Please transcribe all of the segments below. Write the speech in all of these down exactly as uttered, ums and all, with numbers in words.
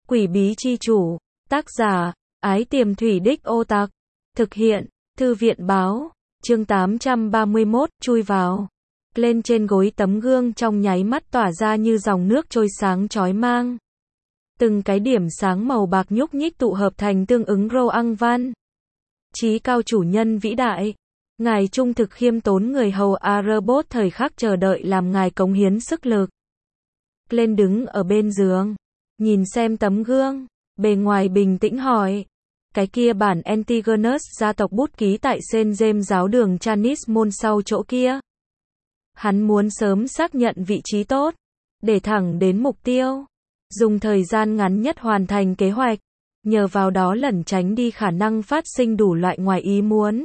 Quỷ bí chi chủ, tác giả, Ái Tiềm Thủy Đích Ô Tặc, thực hiện, Thư viện báo, chương tám trăm ba mươi mốt, chui vào. Lên trên gối tấm gương trong nháy mắt tỏa ra như dòng nước trôi sáng chói mang. Từng cái điểm sáng màu bạc nhúc nhích tụ hợp thành tương ứng rô ăng văn. Chí cao chủ nhân vĩ đại, ngài trung thực khiêm tốn người hầu A-robot thời khắc chờ đợi làm ngài cống hiến sức lực. Lên đứng ở bên giường, nhìn xem tấm gương, bề ngoài bình tĩnh hỏi. Cái kia bản Antigonus gia tộc bút ký tại Saint James giáo đường Chanis môn sau chỗ kia. Hắn muốn sớm xác nhận vị trí tốt, để thẳng đến mục tiêu, dùng thời gian ngắn nhất hoàn thành kế hoạch, nhờ vào đó lẩn tránh đi khả năng phát sinh đủ loại ngoài ý muốn.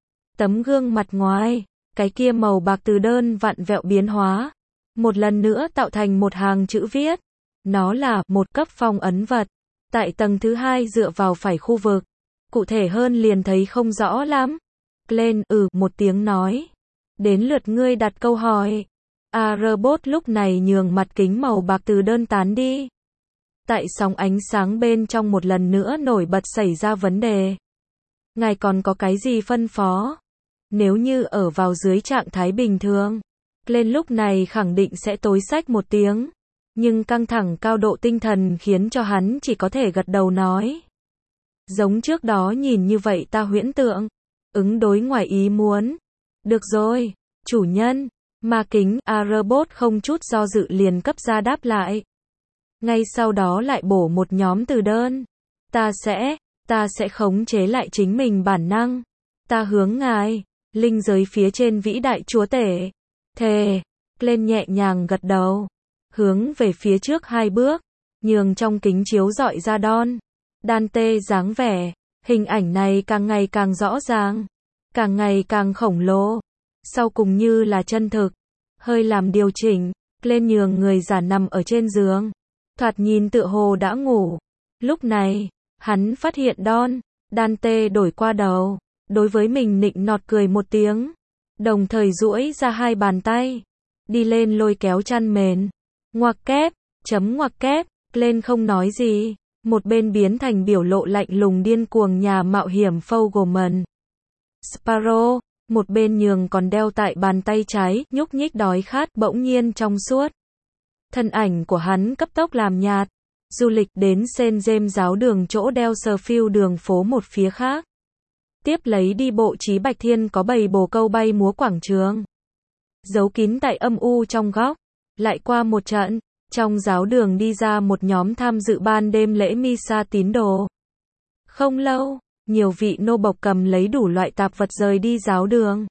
Tấm gương mặt ngoài, cái kia màu bạc từ đơn vặn vẹo biến hóa, một lần nữa tạo thành một hàng chữ viết. Nó là một cấp phong ấn vật, tại tầng thứ hai dựa vào phải khu vực. Cụ thể hơn liền thấy không rõ lắm. Lên ừ một tiếng nói. Đến lượt ngươi đặt câu hỏi. A-robot lúc này nhường mặt kính màu bạc từ đơn tán đi. Tại sóng ánh sáng bên trong một lần nữa nổi bật xảy ra vấn đề. Ngài còn có cái gì phân phó? Nếu như ở vào dưới trạng thái bình thường, lên lúc này khẳng định sẽ tối xách một tiếng. Nhưng căng thẳng cao độ tinh thần khiến cho hắn chỉ có thể gật đầu nói. Giống trước đó nhìn như vậy ta huyễn tượng. Ứng đối ngoài ý muốn. Được rồi, chủ nhân. Ma kính, A-robot không chút do dự liền cấp ra đáp lại. Ngay sau đó lại bổ một nhóm từ đơn. Ta sẽ, ta sẽ khống chế lại chính mình bản năng. Ta hướng ngài, linh giới phía trên vĩ đại chúa tể. Thề, lên nhẹ nhàng gật đầu. Hướng về phía trước hai bước, nhường trong kính chiếu dọi ra đon. Đan tê dáng vẻ, hình ảnh này càng ngày càng rõ ràng, càng ngày càng khổng lồ. Sau cùng như là chân thực, hơi làm điều chỉnh, lên nhường người già nằm ở trên giường. Thoạt nhìn tựa hồ đã ngủ. Lúc này, hắn phát hiện đon, đan tê đổi qua đầu, đối với mình nịnh nọt cười một tiếng. Đồng thời duỗi ra hai bàn tay, đi lên lôi kéo chăn mền. Ngoặc kép, chấm ngoặc kép, lên không nói gì, một bên biến thành biểu lộ lạnh lùng điên cuồng nhà mạo hiểm Fogelman. Sparrow, một bên nhường còn đeo tại bàn tay trái, nhúc nhích đói khát bỗng nhiên trong suốt. Thân ảnh của hắn cấp tốc làm nhạt, du lịch đến Saint James giáo đường chỗ đeo Deerfield đường phố một phía khác. Tiếp lấy đi bộ Chí Bạch Thiên có bầy bồ câu bay múa quảng trường. Giấu kín tại âm u trong góc. Lại qua một trận, trong giáo đường đi ra một nhóm tham dự ban đêm lễ Misa tín đồ. Không lâu, nhiều vị nô bộc cầm lấy đủ loại tạp vật rời đi giáo đường.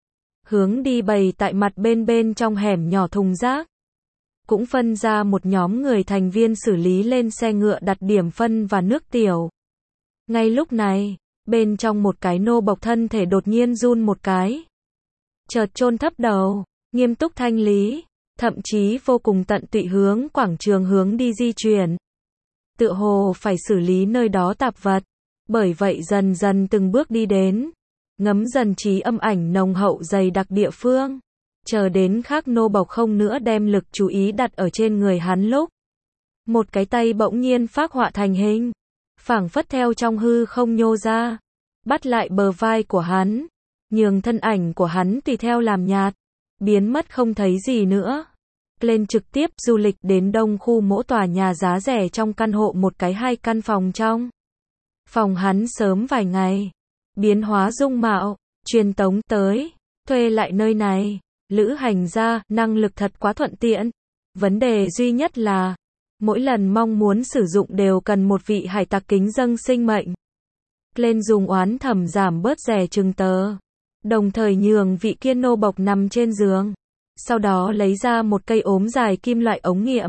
Hướng đi bày tại mặt bên bên trong hẻm nhỏ thùng rác. Cũng phân ra một nhóm người thành viên xử lý lên xe ngựa đặt điểm phân và nước tiểu. Ngay lúc này, bên trong một cái nô bộc thân thể đột nhiên run một cái. Chợt chôn thấp đầu, nghiêm túc thanh lý. Thậm chí vô cùng tận tụy hướng quảng trường hướng đi di chuyển. Tựa hồ phải xử lý nơi đó tạp vật. Bởi vậy dần dần từng bước đi đến. Ngấm dần trí âm ảnh nồng hậu dày đặc địa phương. Chờ đến khác nô bộc không nữa đem lực chú ý đặt ở trên người hắn lúc. Một cái tay bỗng nhiên phác họa thành hình. Phảng phất theo trong hư không nhô ra. Bắt lại bờ vai của hắn. Nhường thân ảnh của hắn tùy theo làm nhạt. Biến mất không thấy gì nữa. Lên trực tiếp du lịch đến đông khu mỗi tòa nhà giá rẻ trong căn hộ một cái hai căn phòng trong. Phòng hắn sớm vài ngày. Biến hóa dung mạo, truyền tống tới, thuê lại nơi này. Lữ hành gia, năng lực thật quá thuận tiện. Vấn đề duy nhất là, mỗi lần mong muốn sử dụng đều cần một vị hải tặc kính dâng sinh mệnh. Lên dùng oán thầm giảm bớt rẻ chừng tờ. Đồng thời nhường vị kia nô bộc nằm trên giường. Sau đó lấy ra một cây ốm dài kim loại ống nghiệm.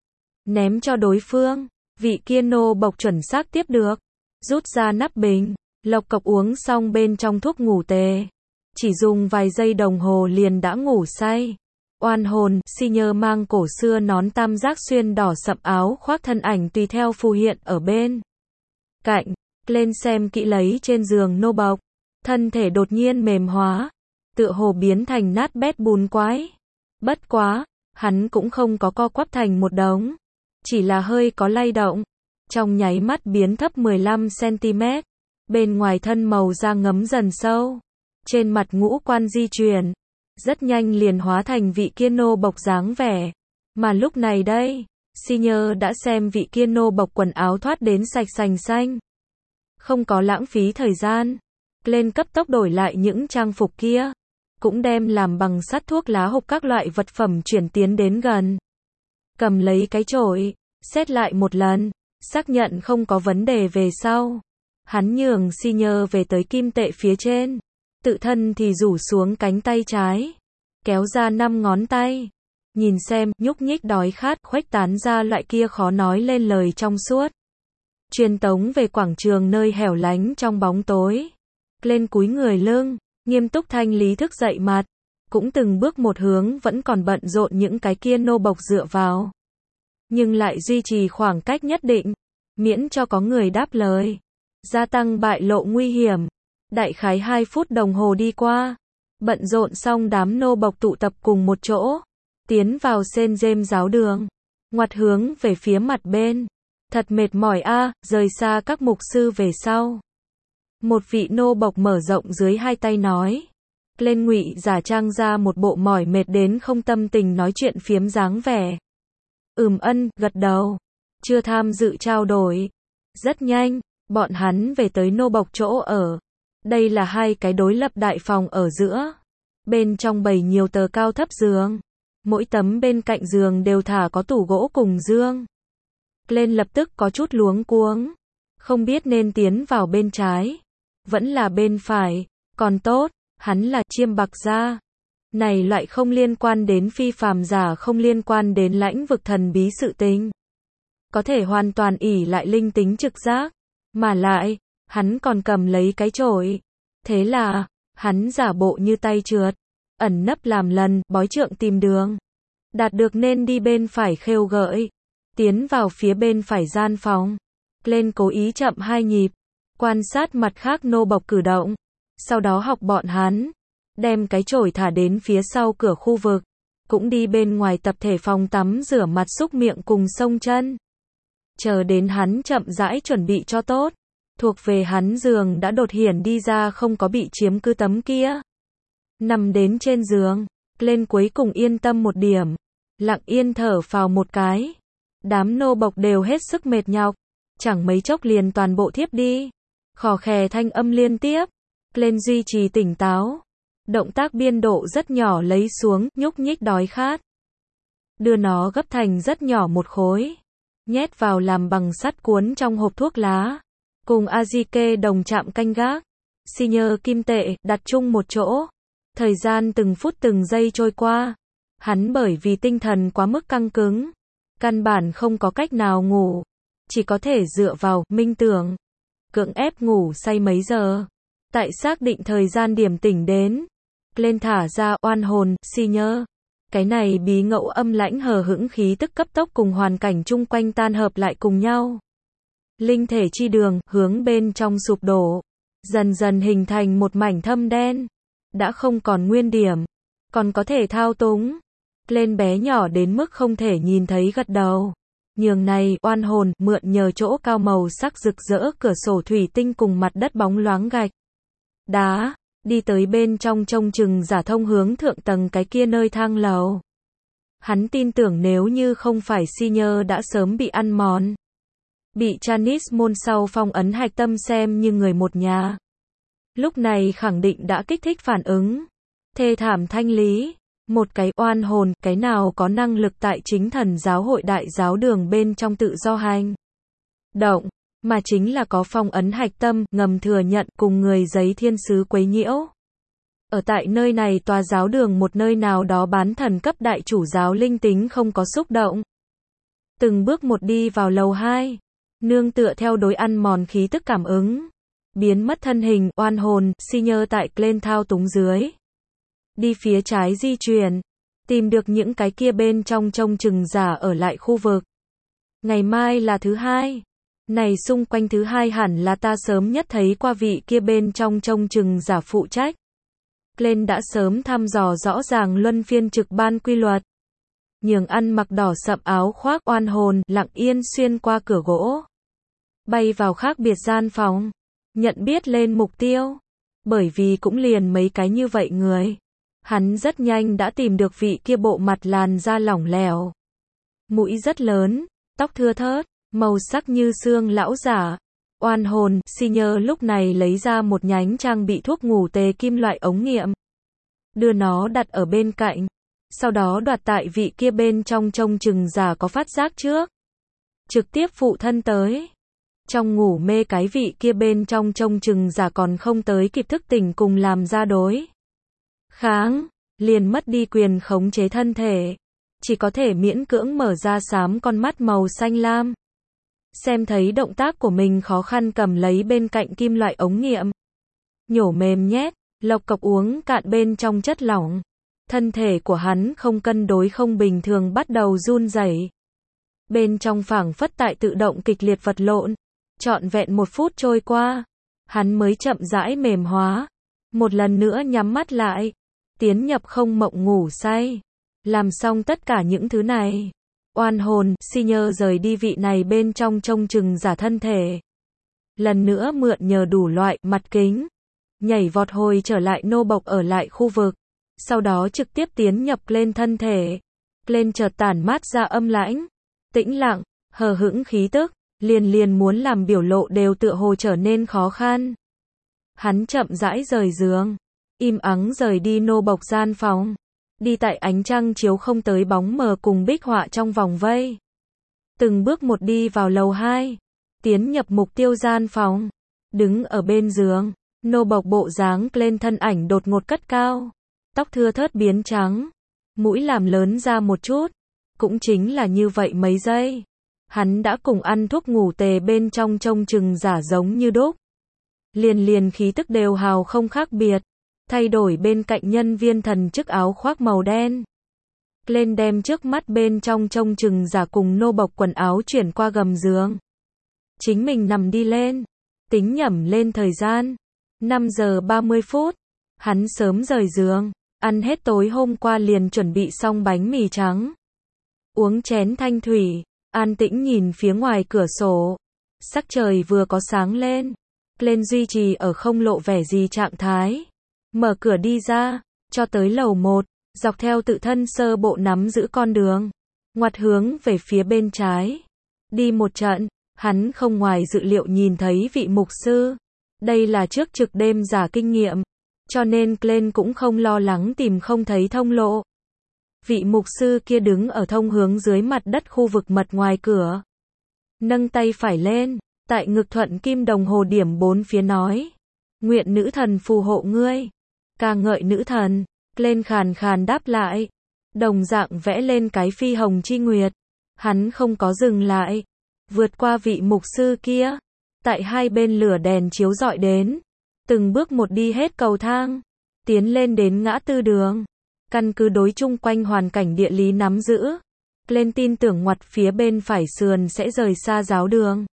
Ném cho đối phương. Vị kia nô bộc chuẩn xác tiếp được. Rút ra nắp bình. Lộc cộc uống xong bên trong thuốc ngủ tê. Chỉ dùng vài giây đồng hồ liền đã ngủ say. Oan hồn, si nhơ mang cổ xưa nón tam giác xuyên đỏ sậm áo khoác thân ảnh tùy theo phù hiện ở bên cạnh. Lên xem kỹ lấy trên giường nô bộc. Thân thể đột nhiên mềm hóa, tựa hồ biến thành nát bét bùn quái. Bất quá, hắn cũng không có co quắp thành một đống, chỉ là hơi có lay động. trong nháy mắt biến thấp mười lăm xăng-ti-mét. Bên ngoài thân màu da ngấm dần sâu. Trên mặt ngũ quan di chuyển. Rất nhanh liền hóa thành vị kia nô bộc dáng vẻ. Mà lúc này đây, Senior đã xem vị kia nô bộc quần áo thoát đến sạch sành xanh. Không có lãng phí thời gian. Lên cấp tốc đổi lại những trang phục kia. Cũng đem làm bằng sắt thuốc lá hộp các loại vật phẩm chuyển tiến đến gần. Cầm lấy cái chổi, xét lại một lần, xác nhận không có vấn đề về sau. Hắn nhường Senior về tới kim tệ phía trên. Tự thân thì rủ xuống cánh tay trái. Kéo ra năm ngón tay. Nhìn xem, nhúc nhích đói khát, khuếch tán ra loại kia khó nói lên lời trong suốt. Truyền tống về quảng trường nơi hẻo lánh trong bóng tối. Lên cúi người lưng, nghiêm túc thanh lý thức dậy mặt. Cũng từng bước một hướng vẫn còn bận rộn những cái kia nô bộc dựa vào. Nhưng lại duy trì khoảng cách nhất định. Miễn cho có người đáp lời. Gia tăng bại lộ nguy hiểm. Đại khái hai phút đồng hồ đi qua. Bận rộn xong đám nô bộc tụ tập cùng một chỗ. Tiến vào Saint James giáo đường. Ngoặt hướng về phía mặt bên. Thật mệt mỏi a, rời xa các mục sư về sau. Một vị nô bộc mở rộng dưới hai tay nói. Lên ngụy giả trang ra một bộ mỏi mệt đến không tâm tình nói chuyện phiếm dáng vẻ. Ừm ân, gật đầu. Chưa tham dự trao đổi. Rất nhanh, bọn hắn về tới nô bộc chỗ ở. Đây là hai cái đối lập đại phòng ở giữa. Bên trong bày nhiều tờ cao thấp giường. Mỗi tấm bên cạnh giường đều thả có tủ gỗ cùng giường. Lên lập tức có chút luống cuống. Không biết nên tiến vào bên trái. Vẫn là bên phải. Còn tốt, hắn là chiêm bạc gia. Này loại không liên quan đến phi phàm giả, không liên quan đến lãnh vực thần bí sự tình. Có thể hoàn toàn ỷ lại linh tính trực giác. Mà lại, hắn còn cầm lấy cái chổi. Thế là, hắn giả bộ như tay trượt. Ẩn nấp làm lần, bói trượng tìm đường. Đạt được nên đi bên phải khêu gợi. Tiến vào phía bên phải gian phòng. Lên cố ý chậm hai nhịp. Quan sát mặt khác nô bộc cử động. Sau đó học bọn hắn. Đem cái chổi thả đến phía sau cửa khu vực. Cũng đi bên ngoài tập thể phòng tắm rửa mặt xúc miệng cùng xông chân. Chờ đến hắn chậm rãi chuẩn bị cho tốt. Thuộc về hắn giường đã đột hiển đi ra không có bị chiếm cứ tấm kia. Nằm đến trên giường. Lên cuối cùng yên tâm một điểm. Lặng yên thở phào một cái. Đám nô bộc đều hết sức mệt nhọc. Chẳng mấy chốc liền toàn bộ thiếp đi. Khò khè thanh âm liên tiếp. Lên duy trì tỉnh táo. Động tác biên độ rất nhỏ lấy xuống, nhúc nhích đói khát. Đưa nó gấp thành rất nhỏ một khối. Nhét vào làm bằng sắt cuốn trong hộp thuốc lá. Cùng Azike đồng chạm canh gác. Senior kim tệ, đặt chung một chỗ. Thời gian từng phút từng giây trôi qua. Hắn bởi vì tinh thần quá mức căng cứng. Căn bản không có cách nào ngủ. Chỉ có thể dựa vào, minh tưởng. Cưỡng ép ngủ say mấy giờ. Tại xác định thời gian điểm tỉnh đến. Lên thả ra oan hồn, Senior. Cái này bí ngẫu âm lãnh hờ hững khí tức cấp tốc cùng hoàn cảnh chung quanh tan hợp lại cùng nhau. Linh thể chi đường, hướng bên trong sụp đổ. Dần dần hình thành một mảnh thâm đen. Đã không còn nguyên điểm. Còn có thể thao túng. Lên bé nhỏ đến mức không thể nhìn thấy gật đầu. Nhường này, oan hồn, mượn nhờ chỗ cao màu sắc rực rỡ cửa sổ thủy tinh cùng mặt đất bóng loáng gạch. Đá, đi tới bên trong trông chừng giả thông hướng thượng tầng cái kia nơi thang lầu. Hắn tin tưởng nếu như không phải Senior đã sớm bị ăn mòn. Bị Janice môn sau phong ấn hạch tâm xem như người một nhà. Lúc này khẳng định đã kích thích phản ứng. Thê thảm thanh lý. Một cái oan hồn, cái nào có năng lực tại chính thần giáo hội đại giáo đường bên trong tự do hành động, mà chính là có phong ấn hạch tâm, ngầm thừa nhận cùng người giấy thiên sứ quấy nhiễu. Ở tại nơi này tòa giáo đường một nơi nào đó bán thần cấp đại chủ giáo linh tính không có xúc động. Từng bước một đi vào lầu hai. Nương tựa theo đối ăn mòn khí tức cảm ứng. Biến mất thân hình, oan hồn, Senior tại Glenn thao túng dưới. Đi phía trái di chuyển. Tìm được những cái kia bên trong trông chừng giả ở lại khu vực. Ngày mai là thứ hai. Này xung quanh thứ hai hẳn là ta sớm nhất thấy qua vị kia bên trong trông chừng giả phụ trách. Glenn đã sớm thăm dò rõ ràng luân phiên trực ban quy luật. Nhường ăn mặc đỏ sậm áo khoác oan hồn lặng yên xuyên qua cửa gỗ. bay vào khác biệt gian phòng, nhận biết lên mục tiêu. Bởi vì cũng liền mấy cái như vậy người, hắn rất nhanh đã tìm được vị kia bộ mặt làn da lỏng lẻo, mũi rất lớn, tóc thưa thớt, màu sắc như xương lão giả. Oan hồn, Senior lúc này lấy ra một nhánh trang bị thuốc ngủ tê kim loại ống nghiệm, đưa nó đặt ở bên cạnh, sau đó đoạt tại vị kia bên trong trông chừng giả có phát giác trước, trực tiếp phụ thân tới. Trong ngủ mê cái vị kia bên trong trông chừng giả còn không tới kịp thức tỉnh cùng làm ra đối kháng, liền mất đi quyền khống chế thân thể, chỉ có thể miễn cưỡng mở ra xám con mắt màu xanh lam. Xem thấy động tác của mình khó khăn cầm lấy bên cạnh kim loại ống nghiệm, nhổ mềm nhét, lộc cộc uống cạn bên trong chất lỏng. Thân thể của hắn không cân đối không bình thường bắt đầu run rẩy. Bên trong phảng phất tại tự động kịch liệt vật lộn. Trọn vẹn một phút trôi qua, hắn mới chậm rãi mềm hóa. Một lần nữa nhắm mắt lại, tiến nhập không mộng ngủ say. Làm xong tất cả những thứ này, oan hồn, Senior rời đi vị này bên trong trông chừng giả thân thể. Lần nữa mượn nhờ đủ loại mặt kính, nhảy vọt hồi trở lại nô bộc ở lại khu vực. Sau đó trực tiếp tiến nhập lên thân thể. Lên chợt tản mát ra âm lãnh, tĩnh lặng, hờ hững khí tức, liền liền muốn làm biểu lộ đều tựa hồ trở nên khó khăn. Hắn chậm rãi rời giường, im ắng rời đi nô bộc gian phòng, đi tại ánh trăng chiếu không tới bóng mờ cùng bích họa trong vòng vây. Từng bước một đi vào lầu hai, tiến nhập mục tiêu gian phòng, đứng ở bên giường, nô bộc bộ dáng lên thân ảnh đột ngột cất cao. Tóc thưa thớt biến trắng, mũi làm lớn ra một chút, cũng chính là như vậy mấy giây. Hắn đã cùng ăn thuốc ngủ tê bên trong trông chừng giả giống như đúc. Liền liền khí tức đều hào không khác biệt, thay đổi bên cạnh nhân viên thần chức áo khoác màu đen. Lên đem trước mắt bên trong trông chừng giả cùng nô bộc quần áo chuyển qua gầm giường. Chính mình nằm đi lên, tính nhẩm lên thời gian, năm giờ ba mươi phút, hắn sớm rời giường. Ăn hết tối hôm qua liền chuẩn bị xong bánh mì trắng. Uống chén thanh thủy, an tĩnh nhìn phía ngoài cửa sổ. Sắc trời vừa có sáng lên. Lên duy trì ở không lộ vẻ gì trạng thái. Mở cửa đi ra, cho tới lầu một, dọc theo tự thân sơ bộ nắm giữ con đường. Ngoặt hướng về phía bên trái. Đi một trận, hắn không ngoài dự liệu nhìn thấy vị mục sư. Đây là trước trực đêm giả kinh nghiệm. Cho nên Glenn cũng không lo lắng tìm không thấy thông lộ. Vị mục sư kia đứng ở thông hướng dưới mặt đất khu vực mật ngoài cửa. Nâng tay phải lên, tại ngực thuận kim đồng hồ điểm bốn phía nói. Nguyện nữ thần phù hộ ngươi. Ca ngợi nữ thần. Glenn khàn khàn đáp lại. Đồng dạng vẽ lên cái phi hồng chi nguyệt. Hắn không có dừng lại. Vượt qua vị mục sư kia. Tại hai bên lửa đèn chiếu rọi đến. Từng bước một đi hết cầu thang, tiến lên đến ngã tư đường. Căn cứ đối chung quanh hoàn cảnh địa lý nắm giữ, lên tin tưởng ngoặt phía bên phải sườn sẽ rời xa giáo đường.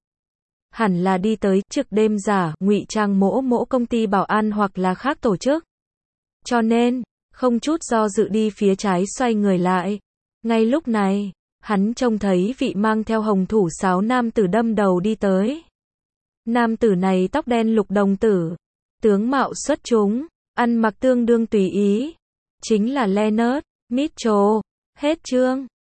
Hẳn là đi tới trực đêm giả, ngụy trang mỗ mỗ công ty bảo an hoặc là khác tổ chức. Cho nên, không chút do dự đi phía trái xoay người lại. Ngay lúc này, hắn trông thấy vị mang theo hồng thủ sáo nam tử đâm đầu đi tới. Nam tử này tóc đen lục đồng tử. Tướng mạo xuất chúng, ăn mặc tương đương tùy ý, chính là Leonard Mitchell. Hết chương.